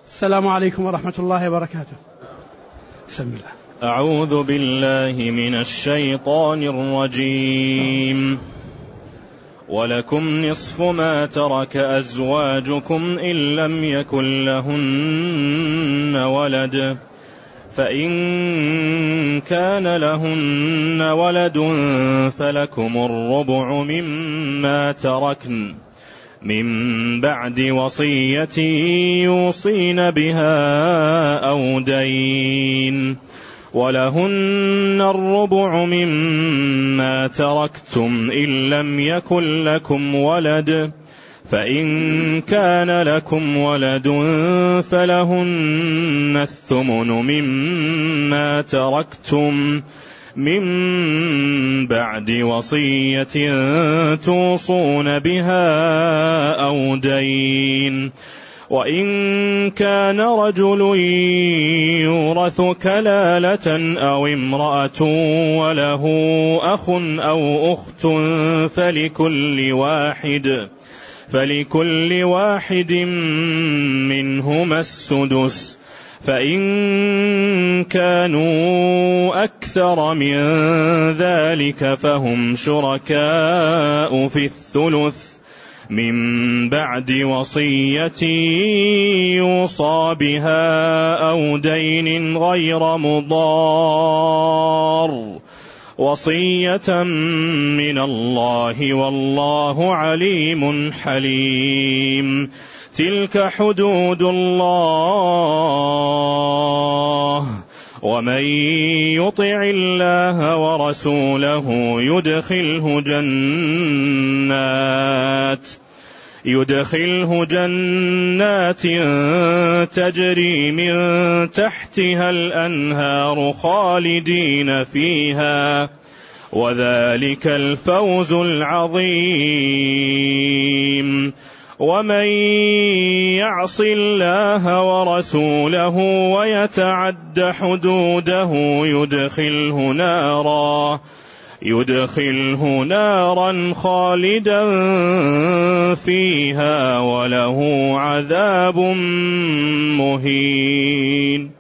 السلام عليكم ورحمة الله وبركاته. بسم الله. أعوذ بالله من الشيطان الرجيم. ولكم نصف ما ترك أزواجكم إن لم يكن لهن ولد، فإن كان لهن ولد فلكم الربع مما تركن من بعد وصية يوصين بها أو دين، ولهن الربع مما تركتم إن لم يكن لكم ولد، فإن كان لكم ولد فلهن الثمن مما تركتم من بعد وصية توصون بها أو دين، وإن كان رجل يورث كلالة أو امرأة وله أخ أو أخت فلكل واحد منهما السدس، فإن كانوا أكثر من ذلك فهم شركاء في الثلث من بعد وصية يوصى بها أو دين غير مضار، وصية من الله والله عليم حليم. تلك حدود الله، ومن يطع الله ورسوله يدخله جنات تجري من تحتها الأنهار خالدين فيها، وذلك الفوز العظيم. ومن يعص الله ورسوله ويتعد حدوده يدخله نارا خالدا فيها وله عذاب مهين.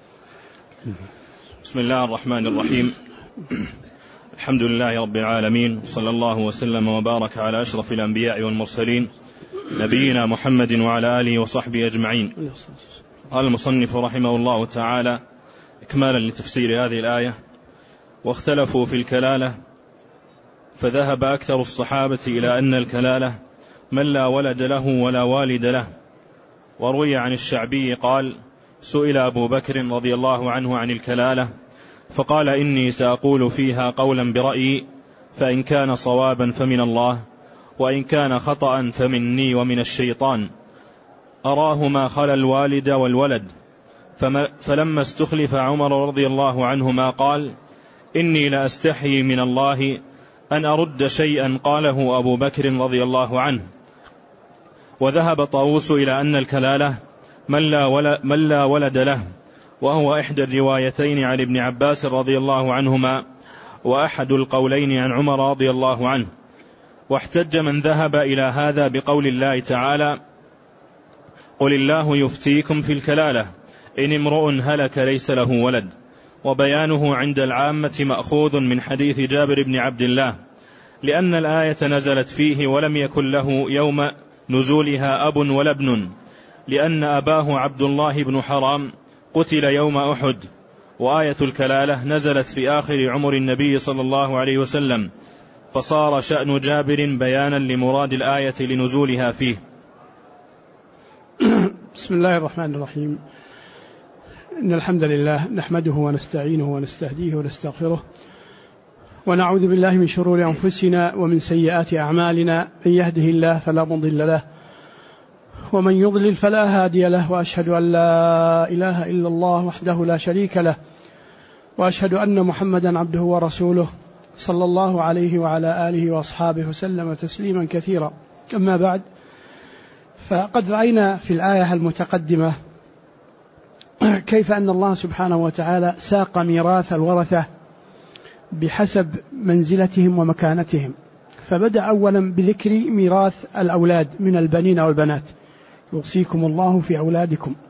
بسم الله الرحمن الرحيم. الحمد لله رب العالمين، صلى الله وسلم وبارك على أشرف الأنبياء والمرسلين نبينا محمد وعلى آله وصحبه أجمعين. قال المصنف رحمه الله تعالى إكمالا لتفسير هذه الآية: واختلفوا في الكلالة، فذهب أكثر الصحابة إلى أن الكلالة من لا ولد له ولا والد له. وروي عن الشعبي قال: سئل أبو بكر رضي الله عنه عن الكلالة فقال: إني سأقول فيها قولا برأيي، فإن كان صوابا فمن الله، وإن كان خطأ فمني ومن الشيطان. أراه ما خلا الوالد والولد. فلما استخلف عمر رضي الله عنهما قال: إني لأستحي من الله أن أرد شيئا قاله أبو بكر رضي الله عنه. وذهب طاووس إلى أن الكلالة من لا ولد له، وهو إحدى الروايتين عن ابن عباس رضي الله عنهما، وأحد القولين عن عمر رضي الله عنه. واحتج من ذهب إلى هذا بقول الله تعالى: قل الله يفتيكم في الكلالة إن امرؤ هلك ليس له ولد. وبيانه عند العامة مأخوذ من حديث جابر بن عبد الله، لأن الآية نزلت فيه ولم يكن له يوم نزولها أب ولا ابن، لأن أباه عبد الله بن حرام قتل يوم أحد. وآية الكلالة نزلت في آخر عمر النبي صلى الله عليه وسلم، فصار شأن جابر بيانا لمراد الآية لنزولها فيه. بسم الله الرحمن الرحيم. إن الحمد لله نحمده ونستعينه ونستهديه ونستغفره، ونعوذ بالله من شرور أنفسنا ومن سيئات أعمالنا، من يهده الله فلا مضل له ومن يضلل فلا هادي له، وأشهد أن لا إله إلا الله وحده لا شريك له، وأشهد أن محمدا عبده ورسوله صلى الله عليه وعلى آله وأصحابه وسلم تسليما كثيرا. أما بعد، فقد رأينا في الآية المتقدمة كيف أن الله سبحانه وتعالى ساق ميراث الورثة بحسب منزلتهم ومكانتهم. فبدأ أولا بذكر ميراث الأولاد من البنين والبنات: يوصيكم الله في أولادكم.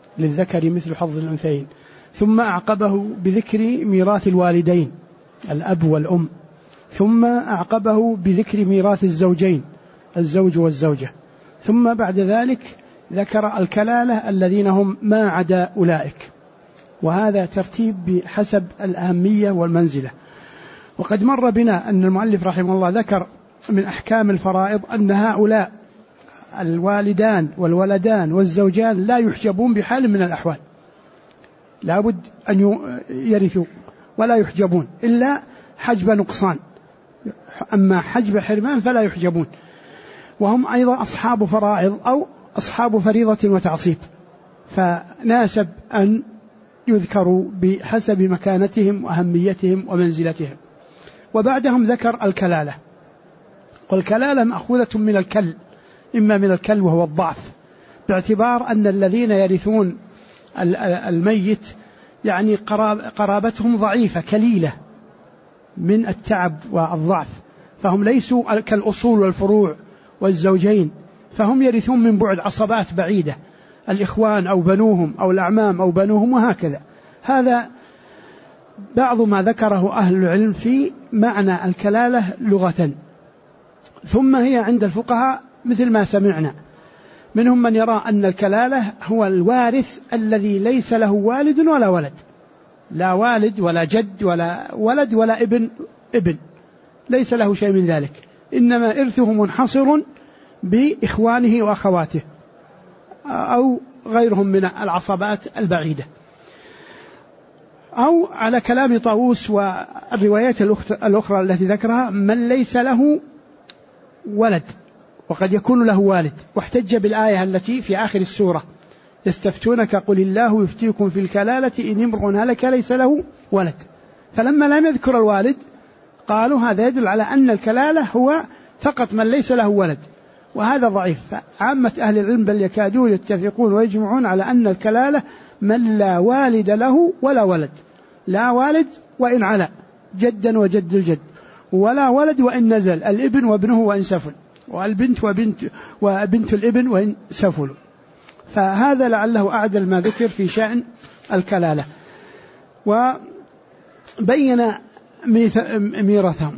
للذكر مثل حظ الأنثيين. ثم أعقبه بذكر ميراث الوالدين الأب والأم، ثم أعقبه بذكر ميراث الزوجين الزوج والزوجة، ثم بعد ذلك ذكر الكلالة الذين هم ما عدا أولئك، وهذا ترتيب بحسب الأهمية والمنزلة. وقد مر بنا أن المؤلف رحمه الله ذكر من أحكام الفرائض أن هؤلاء الوالدان والولدان والزوجان لا يحجبون بحال من الأحوال، لا بد أن يرثوا ولا يحجبون إلا حجب نقصان، أما حجب حرمان فلا يحجبون، وهم أيضا أصحاب فرائض أو أصحاب فريضة وتعصيب، فناسب أن يذكروا بحسب مكانتهم وأهميتهم ومنزلتهم. وبعدهم ذكر الكلالة، والكلالة مأخوذة من الكل، إما من الكل وهو الضعف، باعتبار أن الذين يرثون الميت يعني قرابتهم ضعيفة كليلة من التعب والضعف، فهم ليسوا كالأصول والفروع والزوجين، فهم يرثون من بعد عصبات بعيدة، الإخوان أو بنوهم أو الأعمام أو بنوهم وهكذا. هذا بعض ما ذكره أهل العلم في معنى الكلالة لغة. ثم هي عند الفقهاء مثل ما سمعنا، منهم من يرى أن الكلالة هو الوارث الذي ليس له والد ولا ولد، لا والد ولا جد ولا ولد ولا ابن ليس له شيء من ذلك، إنما إرثه منحصر بإخوانه وأخواته أو غيرهم من العصبات البعيدة. أو على كلام طاووس والروايات الأخرى التي ذكرها من ليس له ولد وقد يكون له والد، واحتج بالآية التي في آخر السورة يستفتونك قل الله يفتيكم في الكلالة إن امرؤ هلك ليس له ولد، فلما لم يذكر الوالد قالوا هذا يدل على أن الكلالة هو فقط من ليس له ولد، وهذا ضعيف. فعامة أهل العلم بل يكادون يتفقون ويجمعون على أن الكلالة من لا والد له ولا ولد، لا والد وإن علا جدا وجد الجد، ولا ولد وإن نزل، الابن وابنه وإن سفل، والبنت وبنت الابن وإن سفلوا. فهذا لعله أعدل ما ذكر في شأن الكلالة. وبين ميراثهم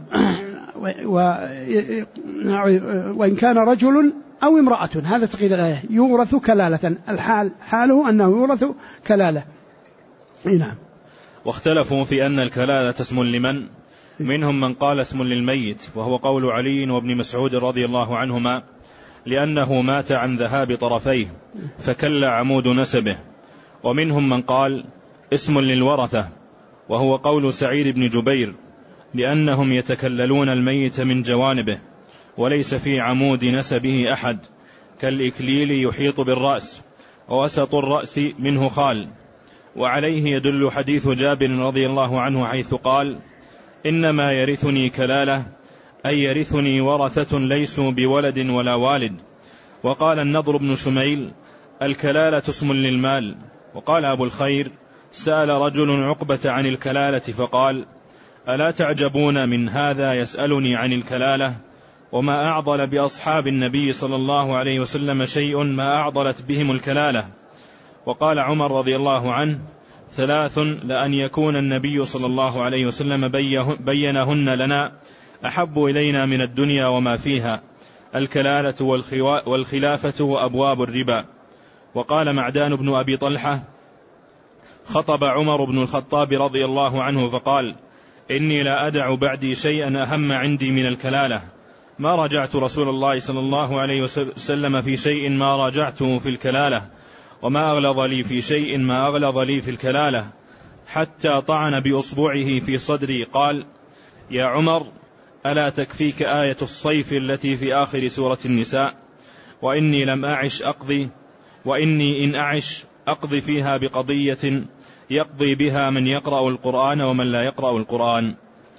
وإن كان رجل أو امرأة، هذا تقييد الآية، يورث كلالة، حاله أنه يورث كلالة. نعم. واختلفوا في أن الكلالة اسم لمن، منهم من قال اسم للميت، وهو قول علي وابن مسعود رضي الله عنهما، لأنه مات عن ذهاب طرفيه فكل عمود نسبه. ومنهم من قال اسم للورثة، وهو قول سعيد بن جبير، لأنهم يتكللون الميت من جوانبه وليس في عمود نسبه أحد، كالإكليل يحيط بالرأس ووسط الرأس منه خال. وعليه يدل حديث جابر رضي الله عنه حيث قال إنما يرثني كلالة، أي يرثني ورثة ليسوا بولد ولا والد. وقال النضر بن شميل الكلالة اسم للمال. وقال أبو الخير سأل رجل عقبة عن الكلالة فقال ألا تعجبون من هذا يسألني عن الكلالة، وما أعضل بأصحاب النبي صلى الله عليه وسلم شيء ما أعضلت بهم الكلالة. وقال عمر رضي الله عنه ثلاث لأن يكون النبي صلى الله عليه وسلم بينهن لنا أحب إلينا من الدنيا وما فيها، الكلالة والخلافة وأبواب الربا. وقال معدان بن أبي طلحة خطب عمر بن الخطاب رضي الله عنه فقال إني لا أدع بعدي شيئا أهم عندي من الكلالة، ما راجعت رسول الله صلى الله عليه وسلم في شيء ما راجعته في الكلالة، وما أغلظ لي في شيء ما أغلظ لي في الكلالة، حتى طعن بأصبعه في صدري قال يا عمر ألا تكفيك آية الصيف التي في آخر سورة النساء، وإني لم أعش أقضي، وإني إن أعش أقضي فيها بقضية يقضي بها من يقرأ القرآن ومن لا يقرأ القرآن.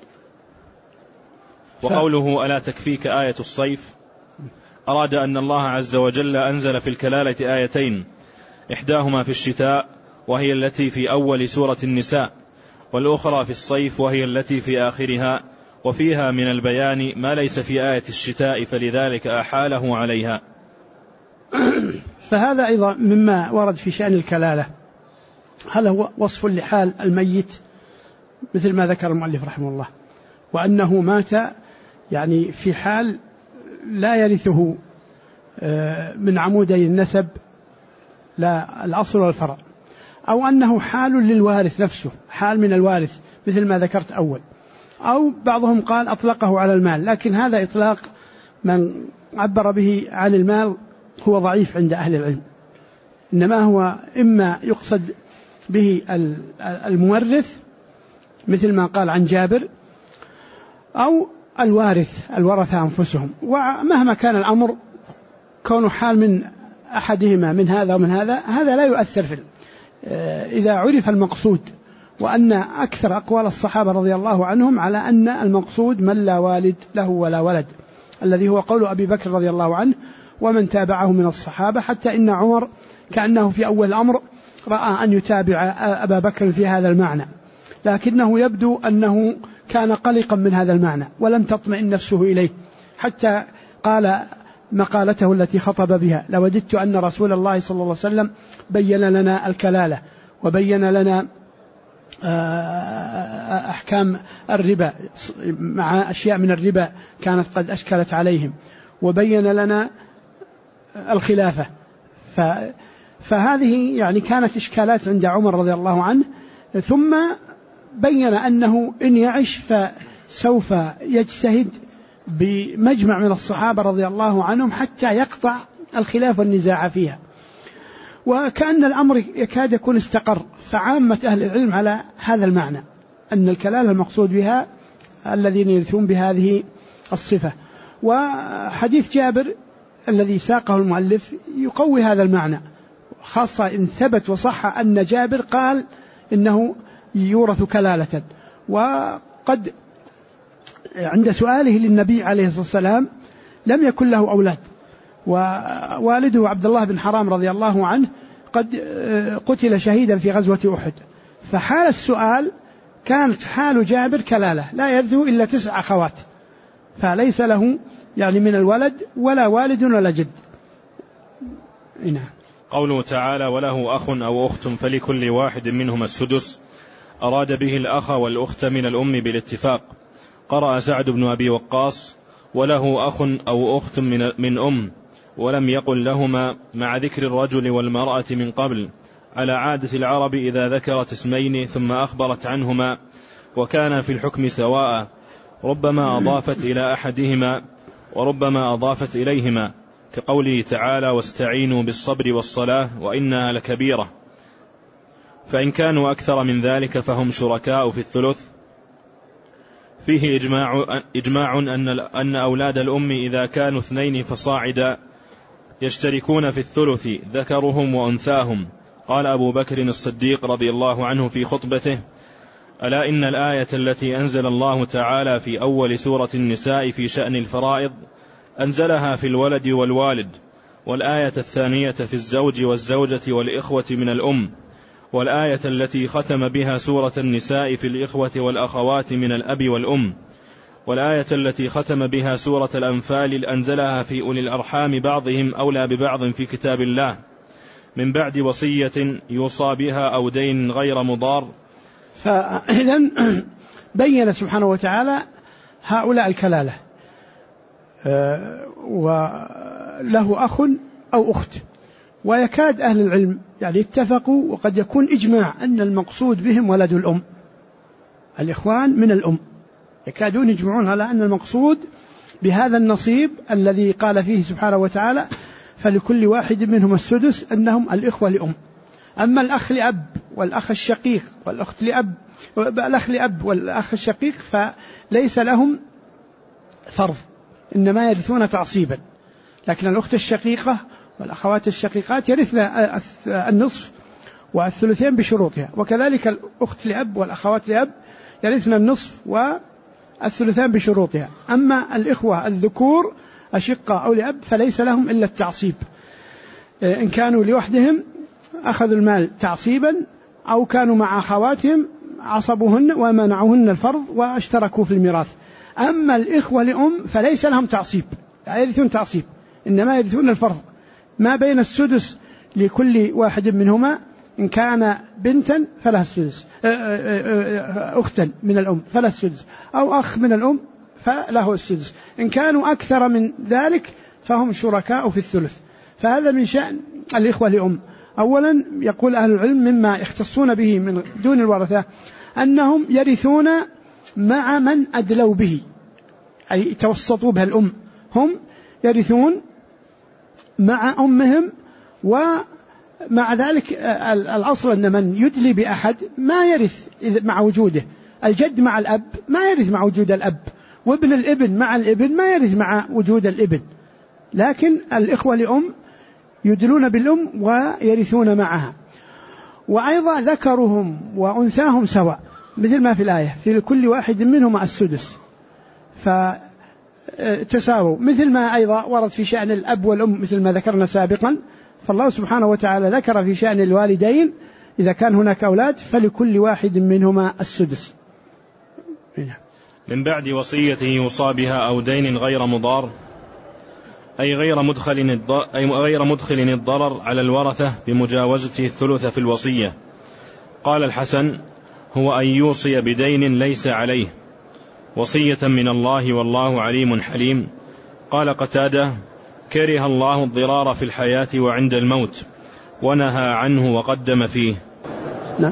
وقوله ألا تكفيك آية الصيف أراد أن الله عز وجل أنزل في الكلالة آيتين، إحداهما في الشتاء وهي التي في أول سورة النساء، والأخرى في الصيف وهي التي في آخرها، وفيها من البيان ما ليس في آية الشتاء، فلذلك أحاله عليها. فهذا أيضا مما ورد في شأن الكلالة. هل هو وصف لحال الميت مثل ما ذكر المؤلف رحمه الله، وأنه مات يعني في حال لا يرثه من عمودي النسب لا الأصل ولا الفرع، أو أنه حال للوارث نفسه، حال من الوارث مثل ما ذكرت أول، أو بعضهم قال أطلقه على المال، لكن هذا إطلاق من عبر به عن المال هو ضعيف عند أهل العلم، إنما هو إما يقصد به المورث مثل ما قال عن جابر، أو الورثة أنفسهم. ومهما كان الأمر كونه حال من أحدهما من هذا ومن هذا لا يؤثر في إذا عرف المقصود. وأن أكثر أقوال الصحابة رضي الله عنهم على أن المقصود من لا والد له ولا ولد، الذي هو قول أبي بكر رضي الله عنه ومن تابعه من الصحابة، حتى إن عمر كأنه في أول الأمر رأى أن يتابع أبا بكر في هذا المعنى، لكنه يبدو أنه كان قلقا من هذا المعنى ولم تطمئن نفسه إليه، حتى قال مقالته التي خطب بها: لوددت أن رسول الله صلى الله عليه وسلم بين لنا الكلالة وبين لنا أحكام الربا مع أشياء من الربا كانت قد أشكلت عليهم، وبين لنا الخلافة. فهذه يعني كانت إشكالات عند عمر رضي الله عنه، ثم بين أنه إن يعش فسوف يجتهد بمجمع من الصحابة رضي الله عنهم حتى يقطع الخلاف والنزاع فيها. وكأن الأمر يكاد يكون استقر، فعامة أهل العلم على هذا المعنى، أن الكلالة المقصود بها الذين يرثون بهذه الصفة. وحديث جابر الذي ساقه المؤلف يقوي هذا المعنى، خاصة إن ثبت وصح أن جابر قال إنه يورث كلالة. وقد عند سؤاله للنبي عليه الصلاة والسلام لم يكن له أولاد، ووالده عبد الله بن حرام رضي الله عنه قد قتل شهيدا في غزوة أحد، فحال السؤال كانت حال جابر كلالة لا يرثه إلا 9 أخوات، فليس له يعني من الولد ولا والد ولا جد. قوله تعالى: وله أخ أو أخت فلكل واحد منهما السدس، أراد به الأخ والأخت من الأم بالاتفاق. قرأ سعد بن أبي وقاص: وله أخ أو أخت من أم، ولم يقل لهما، مع ذكر الرجل والمرأة من قبل، على عادة العرب إذا ذكرت اسمين ثم أخبرت عنهما وكان في الحكم سواء، ربما أضافت إلى أحدهما وربما أضافت إليهما، كقوله تعالى: واستعينوا بالصبر والصلاة وإنها لكبيرة. فإن كانوا أكثر من ذلك فهم شركاء في الثلث. فيه إجماع أن أولاد الأم إذا كانوا 2 فصاعدا يشتركون في الثلث ذكرهم وأنثاهم. قال أبو بكر الصديق رضي الله عنه في خطبته: ألا إن الآية التي أنزل الله تعالى في أول سورة النساء في شأن الفرائض أنزلها في الولد والوالد، والآية الثانية في الزوج والزوجة والإخوة من الأم، والآية التي ختم بها سورة النساء في الإخوة والأخوات من الأب والأم، والآية التي ختم بها سورة الأنفال أنزلها في أولي الأرحام بعضهم أولى ببعض في كتاب الله، من بعد وصية يوصى بها أو دين غير مضار. فإذن بين سبحانه وتعالى هؤلاء الكلالة، وله أخ أو أخت، ويكاد أهل العلم يعني اتفقوا، وقد يكون إجماع أن المقصود بهم ولد الأم، الإخوان من الأم، يكادون يجمعون على أن المقصود بهذا النصيب الذي قال فيه سبحانه وتعالى: فلكل واحد منهم السدس، أنهم الإخوة لأم. أما الأخ لأب والأخ الشقيق والأخت لأب، الأخ لأب والأخ الشقيق فليس لهم فرض، إنما يرثون تعصيبا، لكن الأخت الشقيقة والأخوات الشقيقات يرثن النصف والثلثين بشروطها، وكذلك الأخت لأب والأخوات لأب يرثن النصف والثلثين بشروطها. أما الإخوة الذكور أشقة أو لأب فليس لهم إلا التعصيب، إن كانوا لوحدهم أخذوا المال تعصيبا، أو كانوا مع أخواتهم عصبوهن ومنعوهن الفرض واشتركوا في الميراث. أما الإخوة لأم فليس لهم تعصيب، لا يرثون تعصيب، إنما يرثون الفرض، ما بين السدس لكل واحد منهما، إن كان بنتا فلها السدس، أختا من الأم فلها السدس، أو أخ من الأم فله السدس. إن كانوا أكثر من ذلك فهم شركاء في الثلث. فهذا من شأن الإخوة لأم. أولا يقول أهل العلم مما يختصون به من دون الورثة أنهم يرثون مع من أدلوا به، أي توسطوا به الأم، هم يرثون مع أمهم. ومع ذلك الأصل أن من يدلي بأحد ما يرث مع وجوده. الجد مع الأب ما يرث مع وجود الأب، وابن الابن مع الابن ما يرث مع وجود الابن. لكن الإخوة لأم يدلون بالأم ويرثون معها. وأيضا ذكرهم وأنثاهم سواء، مثل ما في الآية في كل واحد منهما السدس، فتساووا، مثل ما أيضا ورد في شأن الأب والأم مثل ما ذكرنا سابقا. فالله سبحانه وتعالى ذكر في شأن الوالدين إذا كان هناك أولاد فلكل واحد منهما السدس. من بعد وصية يوصى بها أو دين غير مضار، أي غير مدخل الضرر على الورثة بمجاوزة الثلث في الوصية. قال الحسن: هو أن يوصي بدين ليس عليه وصية من الله والله عليم حليم. قال قتادة: كره الله الضرار في الحياة وعند الموت، ونهى عنه وقدم فيه. نعم.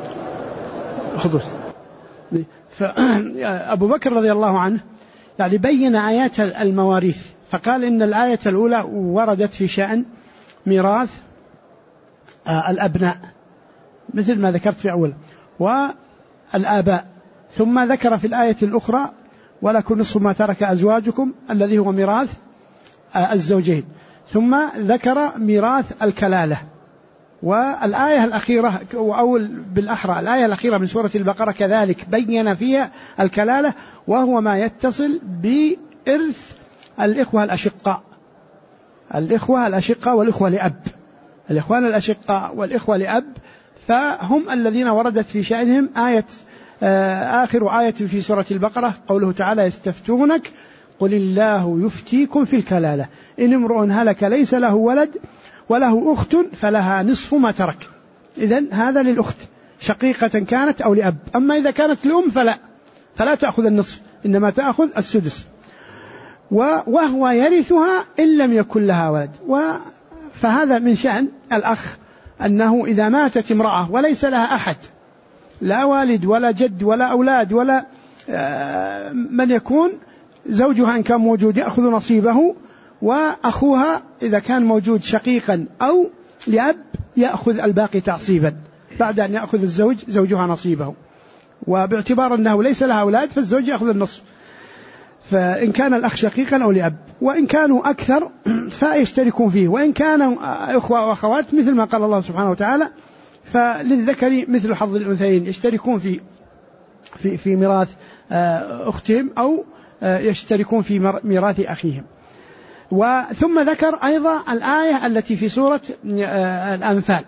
أبو بكر رضي الله عنه يعني بين آيات المواريث، فقال إن الآية الأولى وردت في شأن ميراث الأبناء مثل ما ذكرت في أول، والآباء، ثم ذكر في الآية الأخرى ولكم نصف ما ترك أزواجكم الذي هو ميراث الزوجين، ثم ذكر ميراث الكلالة. والآية الأخيرة أو بالأحرى الآية الأخيرة من سورة البقرة كذلك بين فيها الكلالة، وهو ما يتصل بإرث الإخوة الأشقاء، الإخوة الأشقاء والإخوة لأب. الإخوان الأشقاء والإخوة لأب فهم الذين وردت في شأنهم آخر آية في سورة البقرة قوله تعالى: يستفتونك قل الله يفتيكم في الكلالة إن امرؤ هلك ليس له ولد وله أخت فلها نصف ما ترك. إذن هذا للأخت شقيقة كانت أو لأب. أما إذا كانت لأم فلا تأخذ النصف، إنما تأخذ السدس، وهو يرثها إن لم يكن لها ولد. فهذا من شأن الأخ أنه إذا ماتت امرأة وليس لها أحد، لا والد ولا جد ولا أولاد ولا من يكون، زوجها إن كان موجود يأخذ نصيبه، وأخوها إذا كان موجود شقيقا أو لأب يأخذ الباقي تعصيبا بعد أن يأخذ زوجها نصيبه. وباعتبار أنه ليس لها أولاد فالزوج يأخذ النصف، فإن كان الأخ شقيقا أو لأب. وإن كانوا أكثر فيشتركون فيه، وإن كانوا إخوة وأخوات مثل ما قال الله سبحانه وتعالى فللذكر مثل حظ الأنثيين، يشتركون في ميراث أختهم أو يشتركون في ميراث أخيهم. ثم ذكر أيضا الآية التي في سورة الأنفال،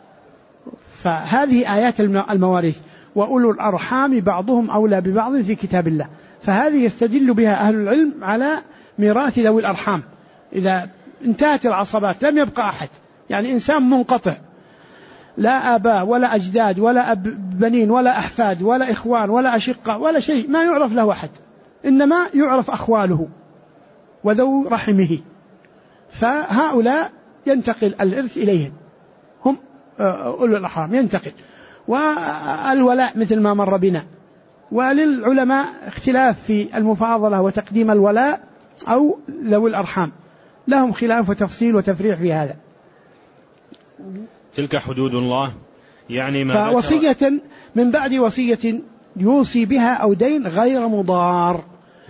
فهذه آيات المواريث: وأولو الأرحام بعضهم أولى ببعض في كتاب الله. فهذه يستدل بها أهل العلم على ميراث ذوي الأرحام إذا انتهت العصبات، لم يبقى أحد، يعني إنسان منقطع، لا آباء ولا أجداد ولا بنين ولا أحفاد ولا إخوان ولا أشقاء ولا شيء، ما يعرف له أحد، إنما يعرف أخواله وذو رحمه، فهؤلاء ينتقل الإرث إليهم، هم أولو الأرحام ينتقل. والولاء مثل ما مر بنا. وللعلماء اختلاف في المفاضلة وتقديم الولاء أو ذوي الأرحام، لهم خلاف وتفصيل وتفريع في هذا. تلك حدود الله، يعني ما فوصية من بعد وصية يوصي بها أو دين غير مضار،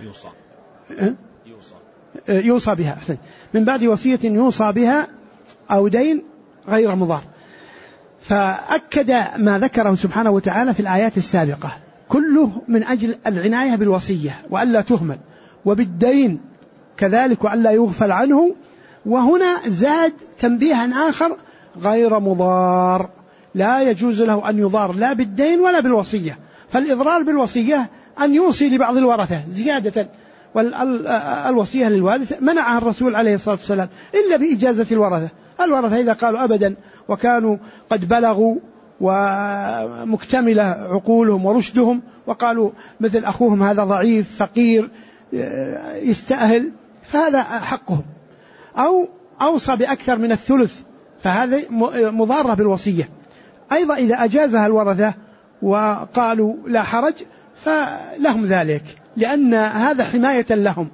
يوصى بها أحسن، من بعد وصية يوصى بها أو دين غير مضار. فأكد ما ذكره سبحانه وتعالى في الآيات السابقة كله من أجل العناية بالوصية وألا تهمل، وبالدين كذلك وألا يغفل عنه. وهنا زاد تنبيها آخر: غير مضار، لا يجوز له أن يضار لا بالدين ولا بالوصية. فالإضرار بالوصية أن يوصي لبعض الورثة زيادة، والوصية للوارث منعها الرسول عليه الصلاة والسلام إلا بإجازة الورثة، الورثة إذا قالوا أبدا وكانوا قد بلغوا ومكتملة عقولهم ورشدهم وقالوا مثل أخوهم هذا ضعيف فقير يستأهل، فهذا حقهم، أو أوصى بأكثر من الثلث، فهذا مضارة بالوصية. أيضا إذا أجازها الورثة وقالوا لا حرج فلهم ذلك، لأن هذا حماية لهم.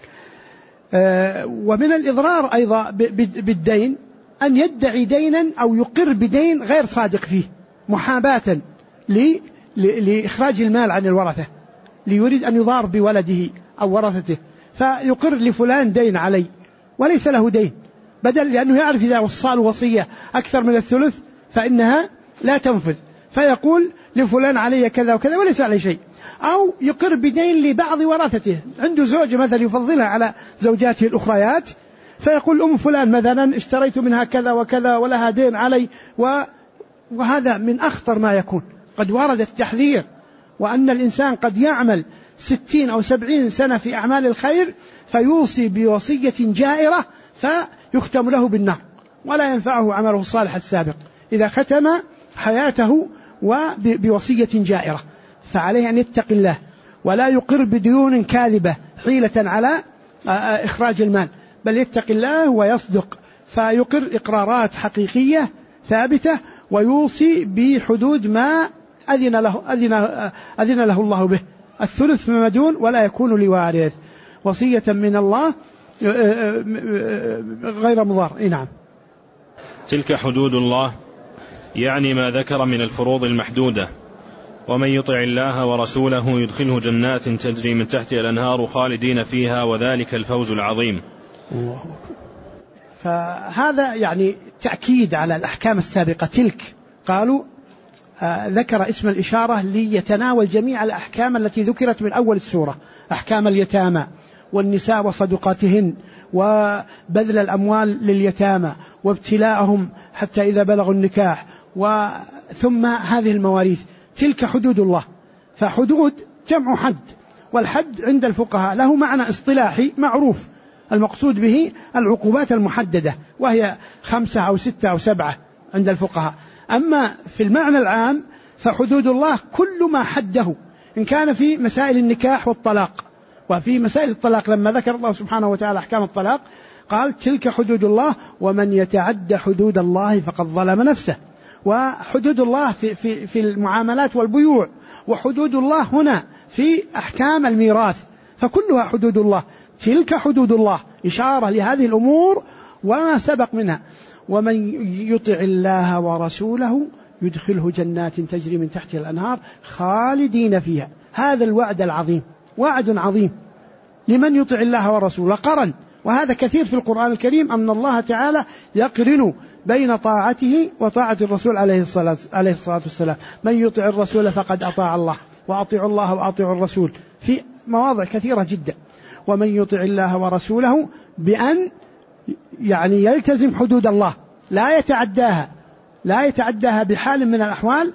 ومن الإضرار أيضا بالدين أن يدعي دينا أو يقر بدين غير صادق فيه محاباة لإخراج المال عن الورثة، ليريد أن يضار بولده أو ورثته، فيقر لفلان دين علي وليس له دين، بدل لأنه يعرف إذا وصال وصية أكثر من الثلث فإنها لا تنفذ، فيقول لفلان علي كذا وكذا وليس عليه شيء. أو يقر بدين لبعض ورثته، عنده زوجة مثلا يفضلها على زوجاته الأخريات، فيقول أم فلان مثلا اشتريت منها كذا وكذا ولها دين علي، وهذا من أخطر ما يكون. قد ورد التحذير وأن الإنسان قد يعمل 60 أو 70 سنة في أعمال الخير فيوصي بوصية جائرة فيختم له بالنار ولا ينفعه عمله الصالح السابق إذا ختم حياته وبوصية جائرة. فعليه أن يتقي الله ولا يقر بديون كاذبة حيلة على إخراج المال، بل يتقي الله ويصدق، فيقر إقرارات حقيقية ثابتة ويوصي بحدود ما أذن له الله به، الثلث فيما دون ولا يكون لوارث، وصية من الله غير مضار. نعم. تلك حدود الله يعني ما ذكر من الفروض المحدودة. ومن يطع الله ورسوله يدخله جنات تجري من تحتها الأنهار خالدين فيها وذلك الفوز العظيم. فهذا يعني تأكيد على الأحكام السابقة. تلك قالوا ذكر اسم الإشارة ليتناول جميع الأحكام التي ذكرت من أول السورة، أحكام اليتامى والنساء وصدقاتهن وبذل الأموال لليتامى وابتلاءهم حتى إذا بلغوا النكاح، وثم هذه المواريث. تلك حدود الله. فحدود جمع حد، والحد عند الفقهاء له معنى اصطلاحي معروف، المقصود به العقوبات المحددة وهي 5 أو 6 أو 7 عند الفقهاء. أما في المعنى العام فحدود الله كل ما حده، إن كان في مسائل النكاح والطلاق. وفي مسائل الطلاق لما ذكر الله سبحانه وتعالى أحكام الطلاق قال تلك حدود الله ومن يتعد حدود الله فقد ظلم نفسه. وحدود الله في المعاملات والبيوع، وحدود الله هنا في أحكام الميراث، فكلها حدود الله. تلك حدود الله إشارة لهذه الأمور وما سبق منها. ومن يطع الله ورسوله يدخله جنات تجري من تحتها الأنهار خالدين فيها. هذا الوعد العظيم وعد عظيم لمن يطع الله ورسوله قرن، وهذا كثير في القرآن الكريم أن الله تعالى يقرن بين طاعته وطاعة الرسول عليه الصلاة والسلام. من يطع الرسول فقد أطاع الله، وأطيعوا الله وأطيعوا الرسول، في مواضع كثيرة جدا. ومن يطع الله ورسوله بأن يعني يلتزم حدود الله لا يتعداها بحال من الأحوال.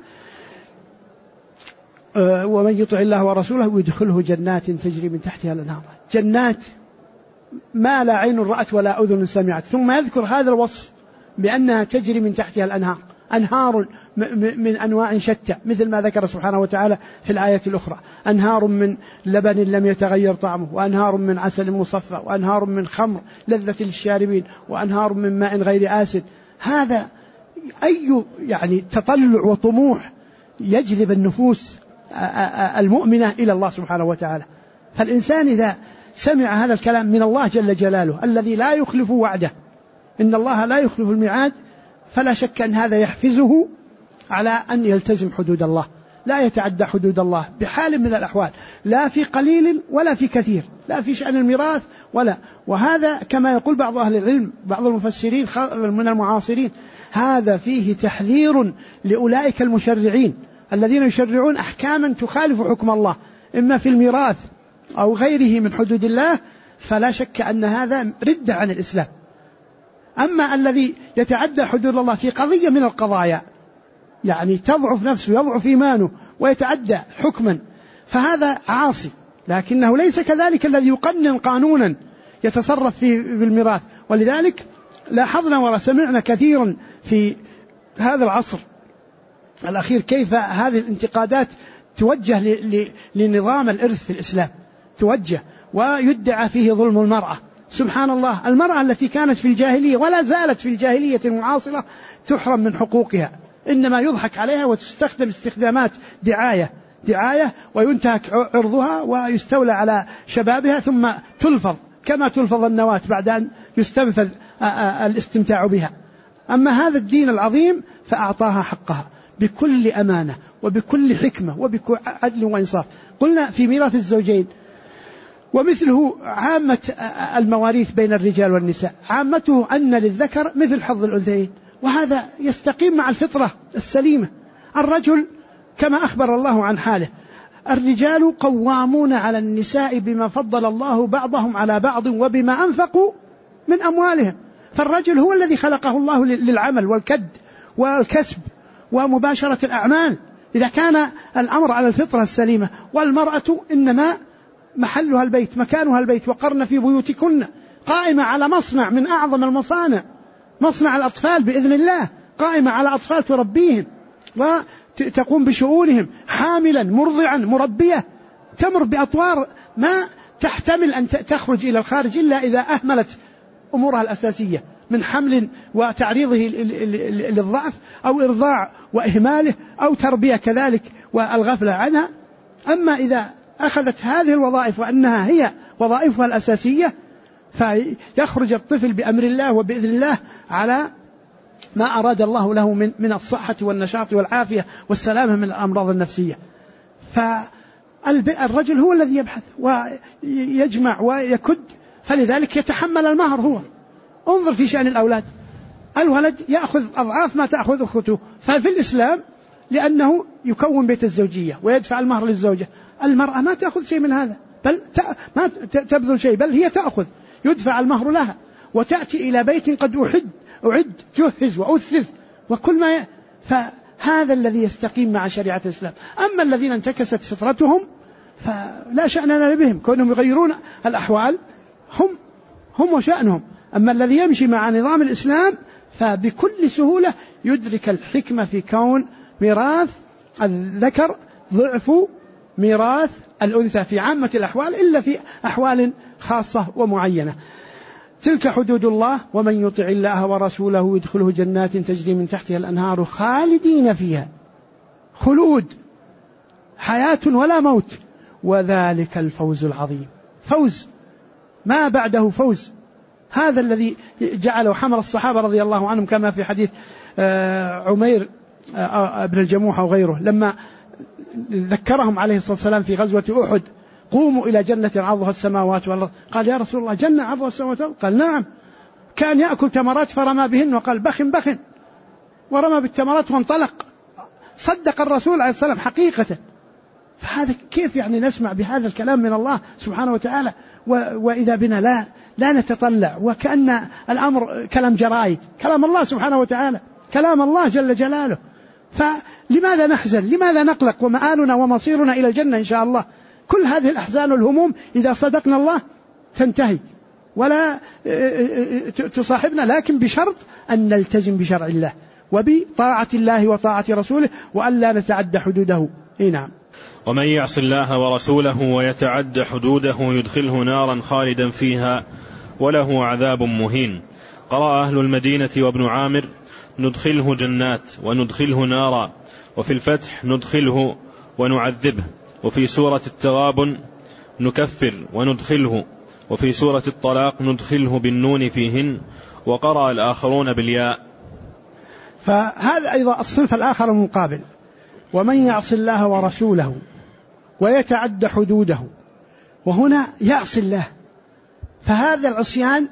ومن يطع الله ورسوله يدخله جنات تجري من تحتها الأنهار، جنات ما لا عين رأت ولا أذن سمعت. ثم يذكر هذا الوصف بأنها تجري من تحتها الأنهار، أنهار من أنواع شتى، مثل ما ذكر سبحانه وتعالى في الآية الأخرى: أنهار من لبن لم يتغير طعمه، وأنهار من عسل مصفى، وأنهار من خمر لذة للشاربين، وأنهار من ماء غير آسن. هذا أي يعني تطلع وطموح يجذب النفوس المؤمنة إلى الله سبحانه وتعالى. فالإنسان إذا سمع هذا الكلام من الله جل جلاله الذي لا يخلف وعده، إن الله لا يخلف الميعاد، فلا شك أن هذا يحفزه على أن يلتزم حدود الله، لا يتعدى حدود الله بحال من الأحوال، لا في قليل ولا في كثير، لا في شأن الميراث ولا. وهذا كما يقول بعض أهل العلم، بعض المفسرين من المعاصرين، هذا فيه تحذير لأولئك المشرعين الذين يشرعون أحكاما تخالف حكم الله إما في الميراث أو غيره من حدود الله، فلا شك أن هذا ردة عن الإسلام. أما الذي يتعدى حدود الله في قضية من القضايا، يعني تضعف نفسه يضعف إيمانه ويتعدى حكما، فهذا عاصي. لكنه ليس كذلك الذي يقنن قانونا يتصرف فيه بالميراث. ولذلك لاحظنا وسمعنا كثيرا في هذا العصر الأخير كيف هذه الانتقادات توجه لنظام الإرث في الإسلام، توجه ويدعى فيه ظلم المرأة. سبحان الله، المرأة التي كانت في الجاهلية ولا زالت في الجاهلية المعاصرة تحرم من حقوقها، إنما يضحك عليها وتستخدم استخدامات دعاية وينتهك عرضها ويستولى على شبابها ثم تلفظ كما تلفظ النواة بعد أن يستنفذ الاستمتاع بها. أما هذا الدين العظيم فأعطاها حقها بكل أمانة وبكل حكمة وبكل عدل وإنصاف. قلنا في ميراث الزوجين ومثله عامة المواريث بين الرجال والنساء، عامته أن للذكر مثل حظ الأنثيين، وهذا يستقيم مع الفطرة السليمة. الرجل كما أخبر الله عن حاله: الرجال قوامون على النساء بما فضل الله بعضهم على بعض وبما أنفقوا من أموالهم. فالرجل هو الذي خلقه الله للعمل والكد والكسب ومباشرة الأعمال إذا كان الأمر على الفطرة السليمة، والمرأة إنما محلها البيت، مكانها البيت، وقرن في بيوتكن، قائمة على مصنع من أعظم المصانع، مصنع الأطفال بإذن الله، قائمة على أطفال تربيهم وتقوم بشؤونهم، حاملا مرضعا مربية، تمر بأطوار ما تحتمل أن تخرج إلى الخارج إلا إذا أهملت أمورها الأساسية من حمل وتعريضه للضعف أو إرضاع وإهماله أو تربية كذلك والغفلة عنها. أما إذا أخذت هذه الوظائف وأنها هي وظائفها الأساسية فيخرج الطفل بأمر الله وبإذن الله على ما أراد الله له من الصحة والنشاط والعافية والسلامة من الأمراض النفسية. فالرجل هو الذي يبحث ويجمع ويكد، فلذلك يتحمل المهر هو. انظر في شأن الأولاد، الولد يأخذ أضعاف ما تأخذ أخته، ففي الإسلام لأنه يكون بيت الزوجية ويدفع المهر للزوجة، المرأة ما تأخذ شيء من هذا، بل ما تبذل شيء، بل هي تأخذ، يدفع المهر لها وتأتي إلى بيت قد أعد جهز وأثث وكل ما فهذا الذي يستقيم مع شريعة الإسلام. أما الذين انتكست فطرتهم فلا شأننا بهم، كونهم يغيرون الأحوال هم وشأنهم. أما الذي يمشي مع نظام الإسلام فبكل سهولة يدرك الحكمة في كون ميراث الذكر ضعف ميراث الأنثى في عامة الأحوال إلا في أحوال خاصة ومعينة. تلك حدود الله ومن يطع الله ورسوله يدخله جنات تجري من تحتها الأنهار خالدين فيها، خلود، حياة ولا موت، وذلك الفوز العظيم، فوز ما بعده فوز. هذا الذي جعله حمل الصحابة رضي الله عنهم كما في حديث عمير بن الجموح وغيره لما ذكرهم عليه الصلاة والسلام في غزوة أحد: قوموا إلى جنة عرضها السماوات والأرض. قال: يا رسول الله جنة عرضها السماوات والأرض؟ قال: نعم. كان يأكل تمرات فرمى بهن وقال: بخن بخن، ورمى بالتمرات وانطلق. صدق الرسول عليه الصلاة والسلام حقيقة. فهذا كيف يعني نسمع بهذا الكلام من الله سبحانه وتعالى وإذا بنا لا نتطلع وكأن الأمر كلام جرائد، كلام الله سبحانه وتعالى، كلام الله جل جلاله. فلماذا نحزن؟ لماذا نقلق؟ ومآلنا ومصيرنا إلى الجنة إن شاء الله. كل هذه الأحزان والهموم إذا صدقنا الله تنتهي ولا تصاحبنا، لكن بشرط أن نلتزم بشرع الله وبطاعة الله وطاعة رسوله وأن لا نتعدى حدوده. نعم. ومن يعص الله ورسوله ويتعد حدوده يدخله نارا خالدا فيها وله عذاب مهين. قرأ أهل المدينة وابن عامر: ندخله جنات وندخله نارا، وفي الفتح: ندخله ونعذبه، وفي سورة التغابن: نكفر وندخله، وفي سورة الطلاق: ندخله بالنون فيهن، وقرأ الآخرون بالياء. فهذا أيضا الصنف الآخر المقابل: ومن يعص الله ورسوله ويتعد حدوده. وهنا يعصي الله، فهذا العصيان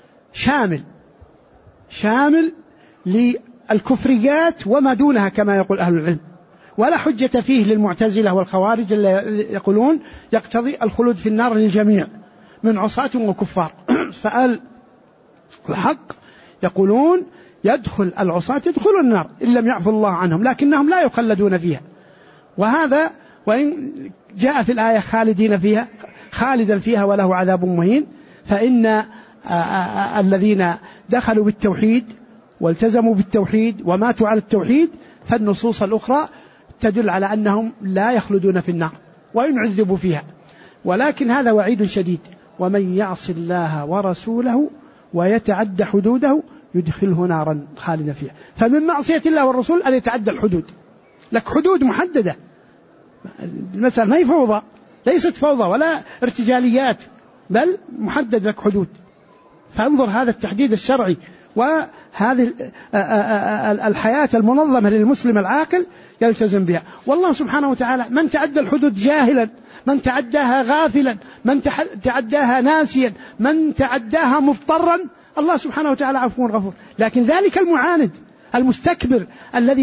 شامل للكفريات وما دونها كما يقول أهل العلم، ولا حجة فيه للمعتزلة والخوارج اللي يقولون يقتضي الخلود في النار للجميع من عصاة وكفار. فقال الحق يقولون يدخل العصاة يدخلون النار إن لم يعفو الله عنهم، لكنهم لا يخلدون فيها. وهذا وإن جاء في الآية خالدا فيها وله عذاب مهين، فإن الذين دخلوا بالتوحيد والتزموا بالتوحيد وماتوا على التوحيد، فالنصوص الأخرى تدل على أنهم لا يخلدون في النار وإن عذبوا فيها. ولكن هذا وعيد شديد: ومن يعص الله ورسوله ويتعد حدوده يدخله نارا خالدا فيها. فمن معصية الله والرسول أن يتعدى الحدود، لك حدود محددة، المسألة ما هي فوضى، ليست فوضى ولا ارتجاليات، بل محدد لك حدود. فانظر هذا التحديد الشرعي، وهذه الحياة المنظمة للمسلم العاقل يلتزم بها. والله سبحانه وتعالى من تعدى الحدود جاهلا، من تعداها غافلا، من تعداها ناسيا، من تعداها مضطرا، الله سبحانه وتعالى عفو غفور. لكن ذلك المعاند المستكبر الذي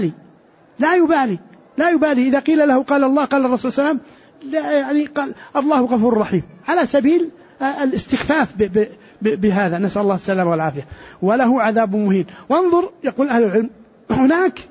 لا يبالي إذا قيل له قال الله قال الرسول صلى الله عليه وسلم، يعني قال الله غفور رحيم، على سبيل الاستخفاف بهذا، نسأل الله السلامة والعافية، وله عذاب مهين. وانظر يقول أهل العلم هناك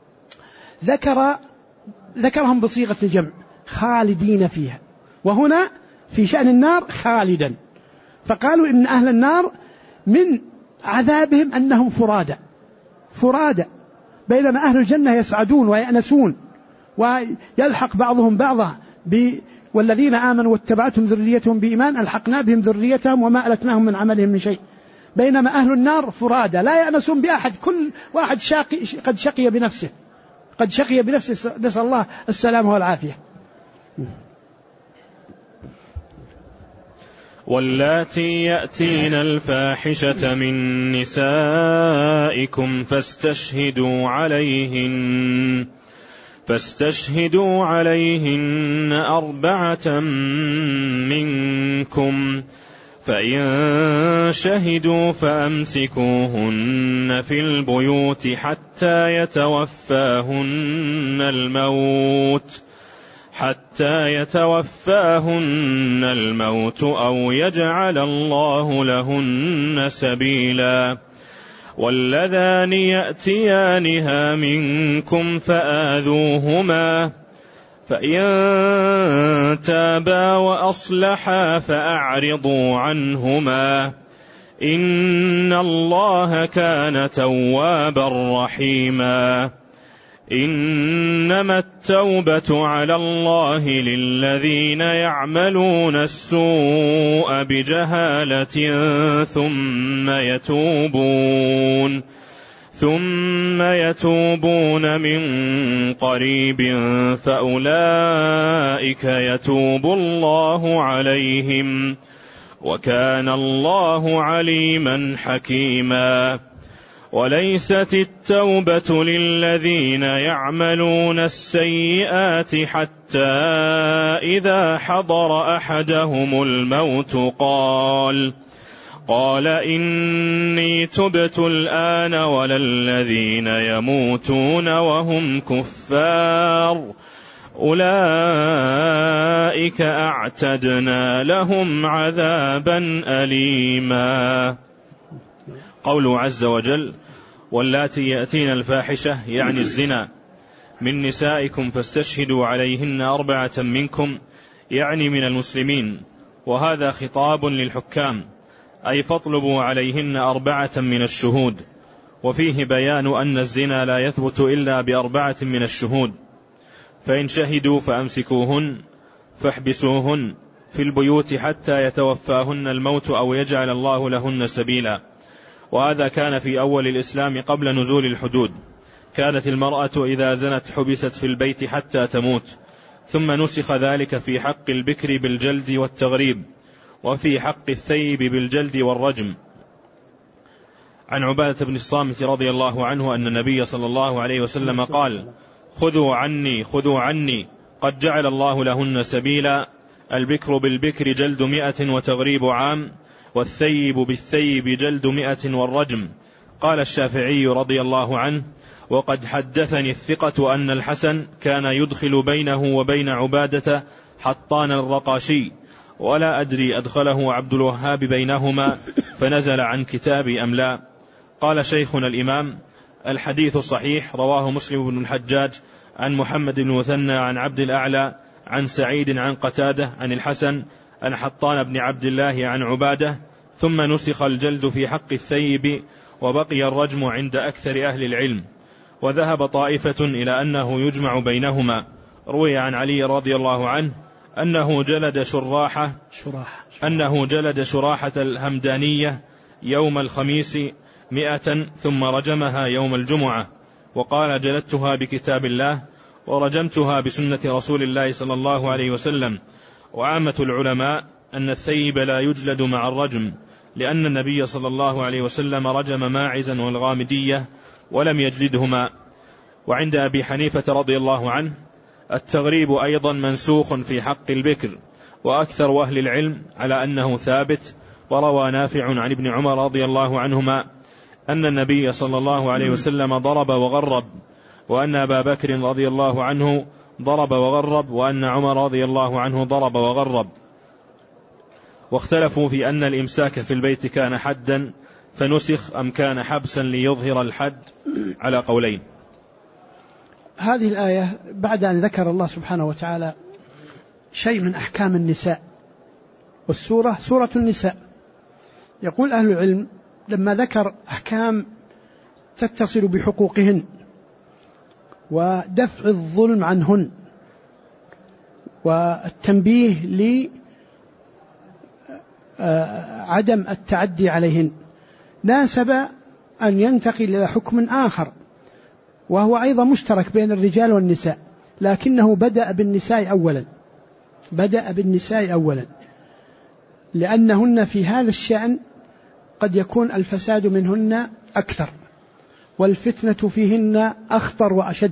ذكرهم بصيغة الجمع خالدين فيها، وهنا في شأن النار خالدا، فقالوا إن أهل النار من عذابهم أنهم فرادى، بينما أهل الجنة يسعدون ويأنسون ويلحق بعضهم بعضا. والذين آمنوا واتبعتهم ذريتهم بإيمان ألحقنا بهم ذريتهم وما ألتناهم من عملهم من شيء، بينما أهل النار فرادى لا يأنسون بأحد، كل واحد قد شقي بنفسه، نسأل الله السلامة والعافية. واللاتي يأتين الفاحشة من نسائكم فاستشهدوا عليهن 4 منكم، فإن شهدوا فأمسكوهن في البيوت حتى يتوفاهن الموت أو يجعل الله لهن سبيلا. واللذان يأتيانها منكم فآذوهما، فإن تابا وأصلحا فأعرضوا عنهما، إن الله كان توابا رحيما. إنما التوبة على الله للذين يعملون السوء بجهالة ثم يتوبون من قريب فأولئك يتوب الله عليهم، وكان الله عليما حكيما. وليست التوبة للذين يعملون السيئات حتى إذا حضر أحدهم الموت قال إني تبت الآن، ولا الذين يموتون وهم كفار أولئك أعتدنا لهم عذابا أليما. قوله عز وجل: واللاتي يأتين الفاحشة يعني الزنا من نسائكم فاستشهدوا عليهن 4 منكم، يعني من المسلمين، وهذا خطاب للحكام، أي فاطلبوا عليهن 4 من الشهود. وفيه بيان أن الزنا لا يثبت إلا ب4 من الشهود، فإن شهدوا فأمسكوهن فاحبسوهن في البيوت حتى يتوفاهن الموت أو يجعل الله لهن سبيلا. وهذا كان في أول الإسلام قبل نزول الحدود، كانت المرأة إذا زنت حبست في البيت حتى تموت، ثم نسخ ذلك في حق البكر بالجلد والتغريب، وفي حق الثيب بالجلد والرجم. عن عبادة بن الصامت رضي الله عنه أن النبي صلى الله عليه وسلم قال: خذوا عني قد جعل الله لهن سبيلا، البكر بالبكر جلد 100 وتغريب عام، والثيب بالثيب جلد 100 والرجم. قال الشافعي رضي الله عنه: وقد حدثني الثقة أن الحسن كان يدخل بينه وبين عبادة حطان الرقاشي، ولا أدري أدخله عبد الوهاب بينهما فنزل عن كتابي أم لا. قال شيخنا الإمام: الحديث صحيح، رواه مسلم بن الحجاج عن محمد بن مثنى عن عبد الأعلى عن سعيد عن قتادة عن الحسن عن حطان بن عبد الله عن عبادة، ثم نسخ الجلد في حق الثيب وبقي الرجم عند أكثر أهل العلم، وذهب طائفة إلى أنه يجمع بينهما. روي عن علي رضي الله عنه أنه جلد شراحة الهمدانية يوم الخميس 100 ثم رجمها يوم الجمعة، وقال جلدتها بكتاب الله ورجمتها بسنة رسول الله صلى الله عليه وسلم. وعامة العلماء أن الثيب لا يجلد مع الرجم، لأن النبي صلى الله عليه وسلم رجم ماعزا والغامدية ولم يجلدهما. وعند أبي حنيفة رضي الله عنه التغريب أيضا منسوخ في حق البكر، وأكثر أهل العلم على أنه ثابت. وروى نافع عن ابن عمر رضي الله عنهما أن النبي صلى الله عليه وسلم ضرب وغرب، وأن أبا بكر رضي الله عنه ضرب وغرب، وأن عمر رضي الله عنه ضرب وغرب. واختلفوا في أن الإمساك في البيت كان حدا فنسخ أم كان حبسا ليظهر الحد، على قولين. هذه الآية بعد أن ذكر الله سبحانه وتعالى شيء من أحكام النساء، والسورة سورة النساء، يقول أهل العلم لما ذكر أحكام تتصل بحقوقهن ودفع الظلم عنهن والتنبيه لعدم التعدي عليهن، ناسب أن ينتقل إلى حكم آخر وهو أيضا مشترك بين الرجال والنساء، لكنه بدأ بالنساء أولا لأنهن في هذا الشأن قد يكون الفساد منهن أكثر والفتنة فيهن أخطر وأشد.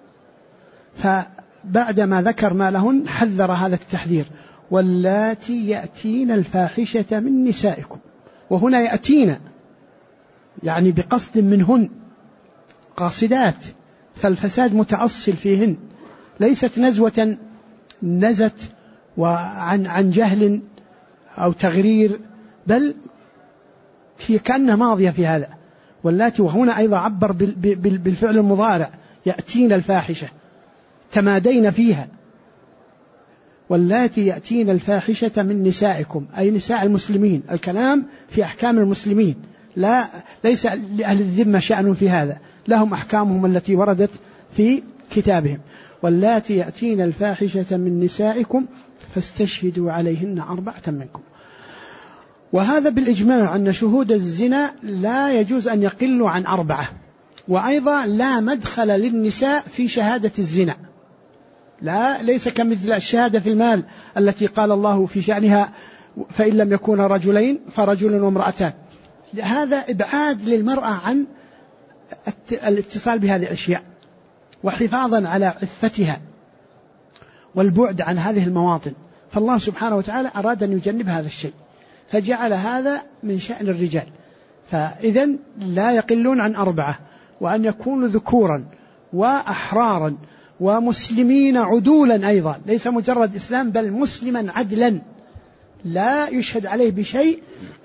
فبعدما ذكر ما لهن حذر هذا التحذير: واللاتي يأتين الفاحشة من نسائكم. وهنا يأتين يعني بقصد منهن، قاصدات، فالفساد متأصل فيهن، ليست نزوة نزت عن جهل أو تغرير، بل هي كأنها ماضية في هذا. واللاتي، وهنا أيضا عبر بالفعل المضارع، يأتين الفاحشة، تمادين فيها. واللاتي يأتين الفاحشة من نسائكم، أي نساء المسلمين، الكلام في أحكام المسلمين، ليس لأهل الذمة شأن في هذا، لهم أحكامهم التي وردت في كتابهم. واللاتي يأتين الفاحشة من نسائكم فاستشهدوا عليهن 4 منكم. وهذا بالإجماع أن شهود الزنا لا يجوز أن يقلوا عن 4، وأيضا لا مدخل للنساء في شهادة الزنا، ليس كمثل الشهادة في المال التي قال الله في شأنها: فإن لم يكون رجلين فرجل وامرأتان. هذا إبعاد للمرأة عن الاتصال بهذه الأشياء، وحفاظا على عفتها والبعد عن هذه المواطن. فالله سبحانه وتعالى أراد أن يجنب هذا الشيء، فجعل هذا من شأن الرجال. فإذن لا يقلون عن 4، وأن يكونوا ذكورا وأحرارا ومسلمين عدولا أيضا، ليس مجرد إسلام بل مسلما عدلا لا يشهد عليه بشيء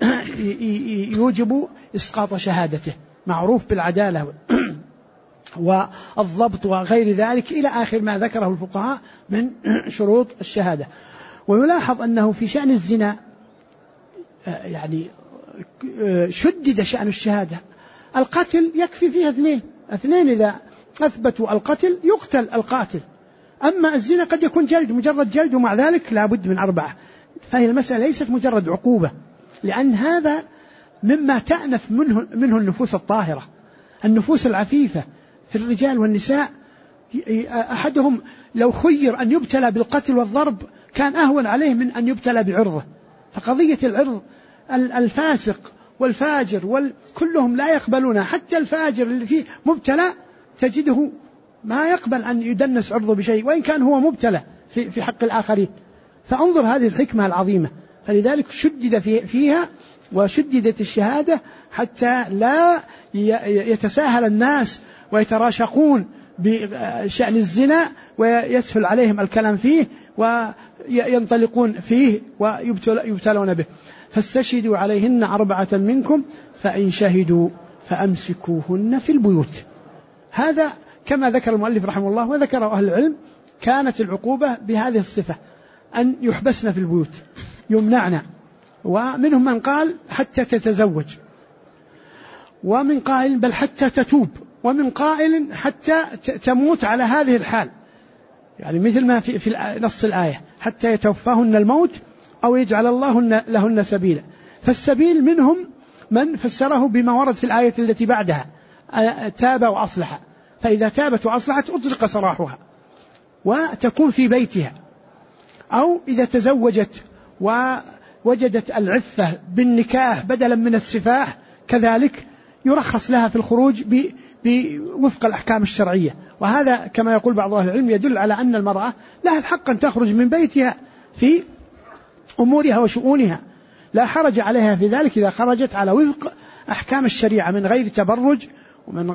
يوجب إسقاط شهادته، معروف بالعدالة والضبط وغير ذلك إلى آخر ما ذكره الفقهاء من شروط الشهادة. ويلاحظ أنه في شأن الزنا يعني شدد شأن الشهادة. القتل يكفي فيها 2 إذا أثبتوا القتل يقتل القاتل، أما الزنا قد يكون جلد، مجرد جلد، ومع ذلك لا بد من 4. فهي المسألة ليست مجرد عقوبة، لأن هذا مما تأنف منه النفوس الطاهرة، النفوس العفيفة في الرجال والنساء. أحدهم لو خير أن يبتلى بالقتل والضرب كان أهون عليه من أن يبتلى بعرضه. فقضية العرض، الفاسق والفاجر كلهم لا يقبلونها، حتى الفاجر اللي فيه مبتلى تجده ما يقبل أن يدنس عرضه بشيء وإن كان هو مبتلى في حق الآخرين. فانظر هذه الحكمة العظيمة، فلذلك شدد فيها وشددت الشهادة حتى لا يتساهل الناس ويتراشقون بشأن الزنا ويسهل عليهم الكلام فيه وينطلقون فيه ويبتلون به. فاستشهدوا عليهن 4 منكم فإن شهدوا فأمسكوهن في البيوت. هذا كما ذكر المؤلف رحمه الله وذكر أهل العلم، كانت العقوبة بهذه الصفة، أن يحبسن في البيوت، يمنعن ومنهم من قال حتى تتزوج، ومن قائل بل حتى تتوب، ومن قائل حتى تموت على هذه الحال، يعني مثل ما في نص الآية حتى يتوفاهن الموت أو يجعل الله لهن سبيلا. فالسبيل منهم من فسره بما ورد في الآية التي بعدها تاب وأصلح، فإذا تابت وأصلحت أطلق سراحها وتكون في بيتها، أو إذا تزوجت ووجدت العفة بالنكاح بدلا من السفاح كذلك يرخص لها في الخروج بوفق الأحكام الشرعية. وهذا كما يقول بعض أهل العلم يدل على أن المرأة لها الحق أن تخرج من بيتها في أمورها وشؤونها، لا حرج عليها في ذلك إذا خرجت على وفق أحكام الشريعة من غير تبرج ومن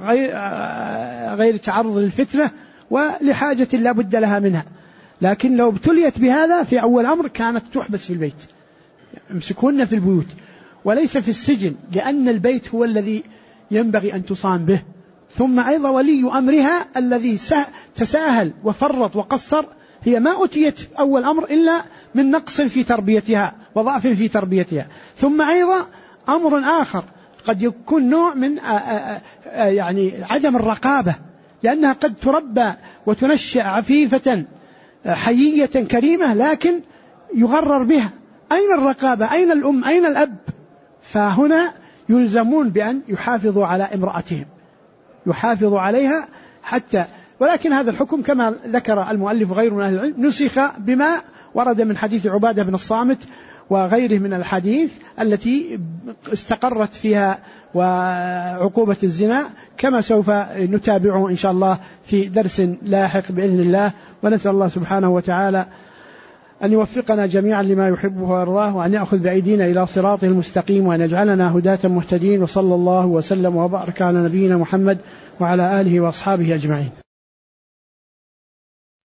غير تعرض للفتنة ولحاجة لا بد لها منها. لكن لو ابتليت بهذا في أول أمر كانت تحبس في البيت، يمسكون في البيوت وليس في السجن، لأن البيت هو الذي ينبغي أن تصام به. ثم أيضا ولي أمرها الذي تساهل وفرط وقصر، هي ما أتيت أول أمر إلا من نقص في تربيتها وضعف في تربيتها. ثم أيضا أمر آخر قد يكون نوع من يعني عدم الرقابة، لأنها قد تربى وتنشأ عفيفة حيية كريمة لكن يغرر بها. أين الرقابة؟ أين الأم؟ أين الأب؟ فهنا يلزمون بأن يحافظوا على امرأتهم، يحافظوا عليها حتى. ولكن هذا الحكم كما ذكر المؤلف غير من أهل العلم نسخ بما ورد من حديث عبادة بن الصامت وغيره من الحديث التي استقرت فيها وعقوبة الزنا، كما سوف نتابعه إن شاء الله في درس لاحق بإذن الله. ونسأل الله سبحانه وتعالى أن يوفقنا جميعا لما يحبه ويرضاه، وأن يأخذ بأيدينا إلى صراطه المستقيم، وأن يجعلنا هداة مهتدين. وصلى الله وسلم وبارك على نبينا محمد وعلى آله وأصحابه أجمعين.